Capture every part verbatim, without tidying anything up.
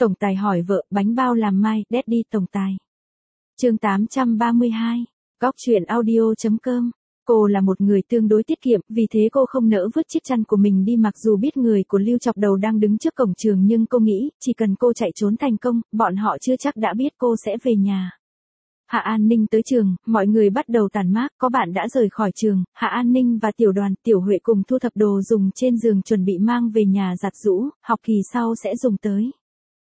Tổng tài hỏi vợ, bánh bao làm mai, Daddy tổng tài. Chương tám trăm ba mươi hai, góc chuyện audio.com. Cô là một người tương đối tiết kiệm, vì thế cô không nỡ vứt chiếc chăn của mình đi, mặc dù biết người của Lưu Chọc Đầu đang đứng trước cổng trường, nhưng cô nghĩ, chỉ cần cô chạy trốn thành công, bọn họ chưa chắc đã biết cô sẽ về nhà. Hạ An Ninh tới trường, mọi người bắt đầu tản mát, có bạn đã rời khỏi trường, Hạ An Ninh và Tiểu Đoàn, Tiểu Huệ cùng thu thập đồ dùng trên giường chuẩn bị mang về nhà giặt giũ, học kỳ sau sẽ dùng tới.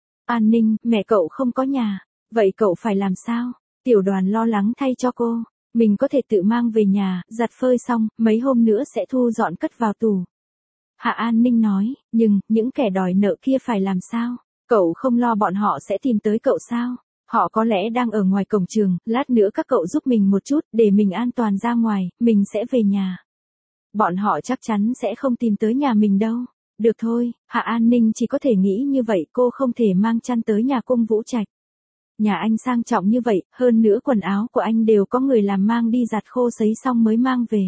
An Ninh, mẹ cậu không có nhà, vậy cậu phải làm sao? Tiểu Đoàn lo lắng thay cho cô, mình có thể tự mang về nhà, giặt phơi xong, mấy hôm nữa sẽ thu dọn cất vào tủ. Hạ An Ninh nói, nhưng, những kẻ đòi nợ kia phải làm sao? Cậu không lo bọn họ sẽ tìm tới cậu sao? Họ có lẽ đang ở ngoài cổng trường, lát nữa các cậu giúp mình một chút, để mình an toàn ra ngoài, mình sẽ về nhà. Bọn họ chắc chắn sẽ không tìm tới nhà mình đâu. Được thôi, Hạ An Ninh chỉ có thể nghĩ như vậy, cô không thể mang chăn tới nhà cung Vũ Trạch. Nhà anh sang trọng như vậy, hơn nữa quần áo của anh đều có người làm mang đi giặt khô sấy xong mới mang về.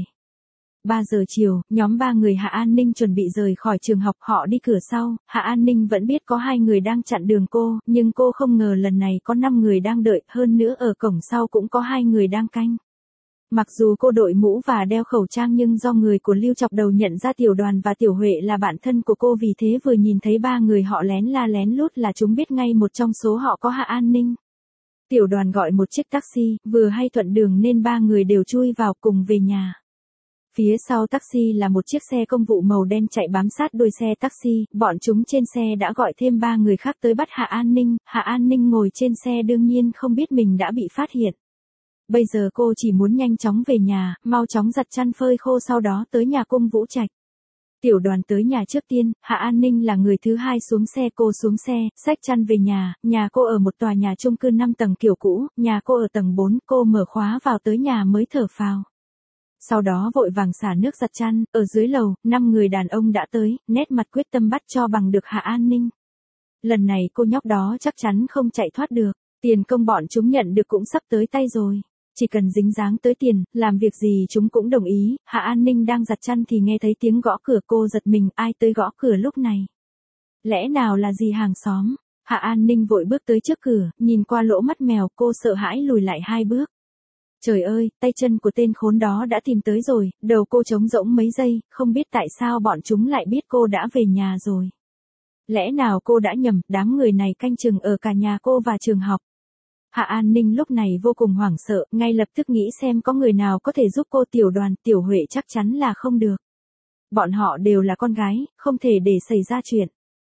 ba giờ chiều, nhóm ba người Hạ An Ninh chuẩn bị rời khỏi trường học, họ đi cửa sau, Hạ An Ninh vẫn biết có hai người đang chặn đường cô, nhưng cô không ngờ lần này có năm người đang đợi, hơn nữa ở cổng sau cũng có hai người đang canh. Mặc dù cô đội mũ và đeo khẩu trang, nhưng do người của Lưu Chọc Đầu nhận ra Tiểu Đoàn và Tiểu Huệ là bạn thân của cô, vì thế vừa nhìn thấy ba người họ lén la lén lút là chúng biết ngay một trong số họ có Hạ An Ninh. Tiểu Đoàn gọi một chiếc taxi, vừa hay thuận đường nên ba người đều chui vào cùng về nhà. Phía sau taxi là một chiếc xe công vụ màu đen chạy bám sát đuôi xe taxi, bọn chúng trên xe đã gọi thêm ba người khác tới bắt Hạ An Ninh, Hạ An Ninh ngồi trên xe đương nhiên không biết mình đã bị phát hiện. Bây giờ cô chỉ muốn nhanh chóng về nhà, mau chóng giặt chăn phơi khô sau đó tới nhà cung Vũ Trạch. Tiểu Đoàn tới nhà trước tiên, Hạ An Ninh là người thứ hai xuống xe, cô xuống xe, xách chăn về nhà, nhà cô ở một tòa nhà chung cư năm tầng kiểu cũ, nhà cô ở tầng bốn, cô mở khóa vào tới nhà mới thở phào. Sau đó vội vàng xả nước giặt chăn, ở dưới lầu, năm người đàn ông đã tới, nét mặt quyết tâm bắt cho bằng được Hạ An Ninh. Lần này cô nhóc đó chắc chắn không chạy thoát được, tiền công bọn chúng nhận được cũng sắp tới tay rồi. Chỉ cần dính dáng tới tiền, làm việc gì chúng cũng đồng ý. Hạ An Ninh đang giặt chăn thì nghe thấy tiếng gõ cửa, cô giật mình, ai tới gõ cửa lúc này? Lẽ nào là gì hàng xóm? Hạ An Ninh vội bước tới trước cửa, nhìn qua lỗ mắt mèo, cô sợ hãi lùi lại hai bước. Trời ơi, tay chân của tên khốn đó đã tìm tới rồi, đầu cô trống rỗng mấy giây, không biết tại sao bọn chúng lại biết cô đã về nhà rồi. Lẽ nào cô đã nhầm, đám người này canh chừng ở cả nhà cô và trường học. Hạ An Ninh lúc này vô cùng hoảng sợ, ngay lập tức nghĩ xem có người nào có thể giúp cô. Tiểu Đoàn, Tiểu Huệ chắc chắn là không được. Bọn họ đều là con gái, không thể để xảy ra chuyện.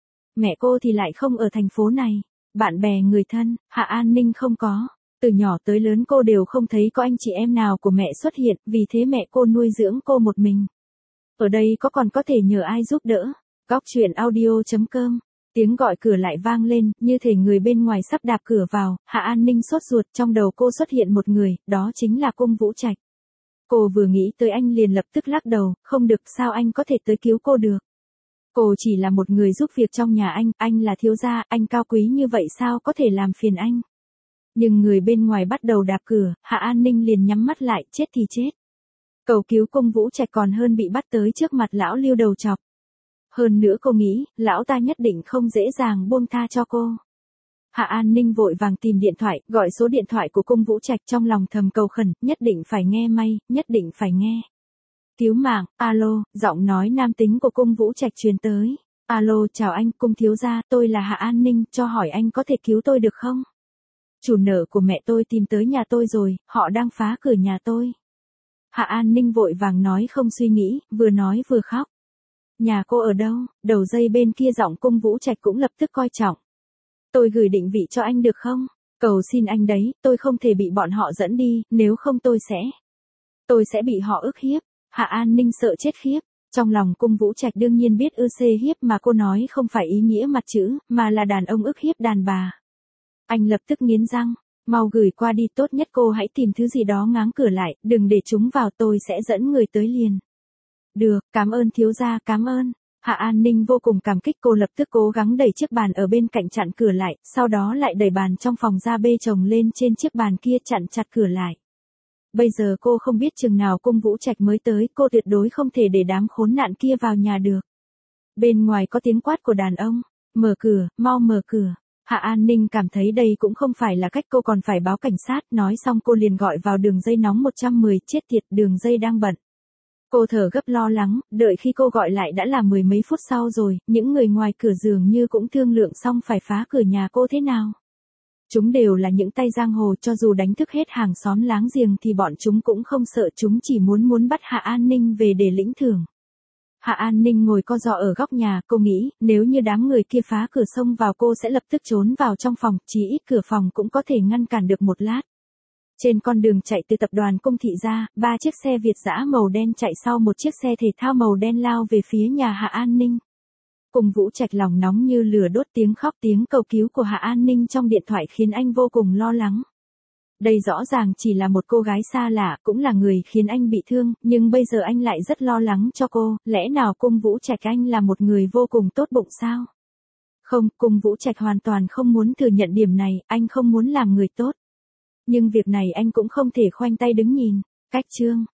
Mẹ cô thì lại không ở thành phố này. Bạn bè người thân, Hạ An Ninh không có. Từ nhỏ tới lớn cô đều không thấy có anh chị em nào của mẹ xuất hiện, vì thế mẹ cô nuôi dưỡng cô một mình. Ở đây có còn có thể nhờ ai giúp đỡ. Góc chuyện audio.com. Tiếng gọi cửa lại vang lên, như thể người bên ngoài sắp đạp cửa vào. Hạ An Ninh sốt ruột, trong đầu cô xuất hiện một người, đó chính là cung Vũ Trạch. Cô vừa nghĩ tới anh liền lập tức lắc đầu, không được, sao anh có thể tới cứu cô được. Cô chỉ là một người giúp việc trong nhà anh, anh là thiếu gia, anh cao quý như vậy sao có thể làm phiền anh. Nhưng người bên ngoài bắt đầu đạp cửa, Hạ An Ninh liền nhắm mắt lại, chết thì chết. Cầu cứu cung Vũ Trạch còn hơn bị bắt tới trước mặt lão Lưu đầu chọc. Hơn nữa cô nghĩ, lão ta nhất định không dễ dàng buông tha cho cô. Hạ An Ninh vội vàng tìm điện thoại, gọi số điện thoại của cung Vũ Trạch, trong lòng thầm cầu khẩn, nhất định phải nghe may, nhất định phải nghe. Cứu mạng, alo, giọng nói nam tính của cung Vũ Trạch truyền tới. Alo, chào anh, cung thiếu gia, tôi là Hạ An Ninh, cho hỏi anh có thể cứu tôi được không? Chủ nợ của mẹ tôi tìm tới nhà tôi rồi, họ đang phá cửa nhà tôi. Hạ An Ninh vội vàng nói không suy nghĩ, vừa nói vừa khóc. Nhà cô ở đâu? Đầu dây bên kia giọng cung Vũ Trạch cũng lập tức coi trọng. Tôi gửi định vị cho anh được không? Cầu xin anh đấy, tôi không thể bị bọn họ dẫn đi, nếu không tôi sẽ... Tôi sẽ bị họ ức hiếp. Hạ An Ninh sợ chết khiếp. Trong lòng cung Vũ Trạch đương nhiên biết ư xê hiếp mà cô nói không phải ý nghĩa mặt chữ, mà là đàn ông ức hiếp đàn bà. Anh lập tức nghiến răng, mau gửi qua đi, tốt nhất cô hãy tìm thứ gì đó ngáng cửa lại, đừng để chúng vào, tôi sẽ dẫn người tới liền. Được, cảm ơn thiếu gia, cảm ơn. Hạ An Ninh vô cùng cảm kích, cô lập tức cố gắng đẩy chiếc bàn ở bên cạnh chặn cửa lại, sau đó lại đẩy bàn trong phòng ra bê chồng lên trên chiếc bàn kia chặn chặt cửa lại. Bây giờ cô không biết chừng nào cung Vũ Trạch mới tới, cô tuyệt đối không thể để đám khốn nạn kia vào nhà được. Bên ngoài có tiếng quát của đàn ông, mở cửa, mau mở cửa. Hạ An Ninh cảm thấy đây cũng không phải là cách, cô còn phải báo cảnh sát, nói xong cô liền gọi vào đường dây nóng một một không, chết tiệt, đường dây đang bận. Cô thở gấp lo lắng, đợi khi cô gọi lại đã là mười mấy phút sau rồi, những người ngoài cửa dường như cũng thương lượng xong phải phá cửa nhà cô thế nào. Chúng đều là những tay giang hồ, cho dù đánh thức hết hàng xóm láng giềng thì bọn chúng cũng không sợ, chúng chỉ muốn muốn bắt Hạ An Ninh về để lĩnh thưởng. Hạ An Ninh ngồi co ro ở góc nhà, cô nghĩ, nếu như đám người kia phá cửa xông vào cô sẽ lập tức trốn vào trong phòng, chí ít cửa phòng cũng có thể ngăn cản được một lát. Trên con đường chạy từ tập đoàn Cung Thị ra, ba chiếc xe Việt dã màu đen chạy sau một chiếc xe thể thao màu đen lao về phía nhà Hạ An Ninh. Cùng Vũ Trạch lòng nóng như lửa đốt, tiếng khóc tiếng cầu cứu của Hạ An Ninh trong điện thoại khiến anh vô cùng lo lắng. Đây rõ ràng chỉ là một cô gái xa lạ, cũng là người khiến anh bị thương, nhưng bây giờ anh lại rất lo lắng cho cô, lẽ nào Cung Vũ Trạch anh là một người vô cùng tốt bụng sao? Không, Cung Vũ Trạch hoàn toàn không muốn thừa nhận điểm này, anh không muốn làm người tốt. Nhưng việc này anh cũng không thể khoanh tay đứng nhìn. Cách chương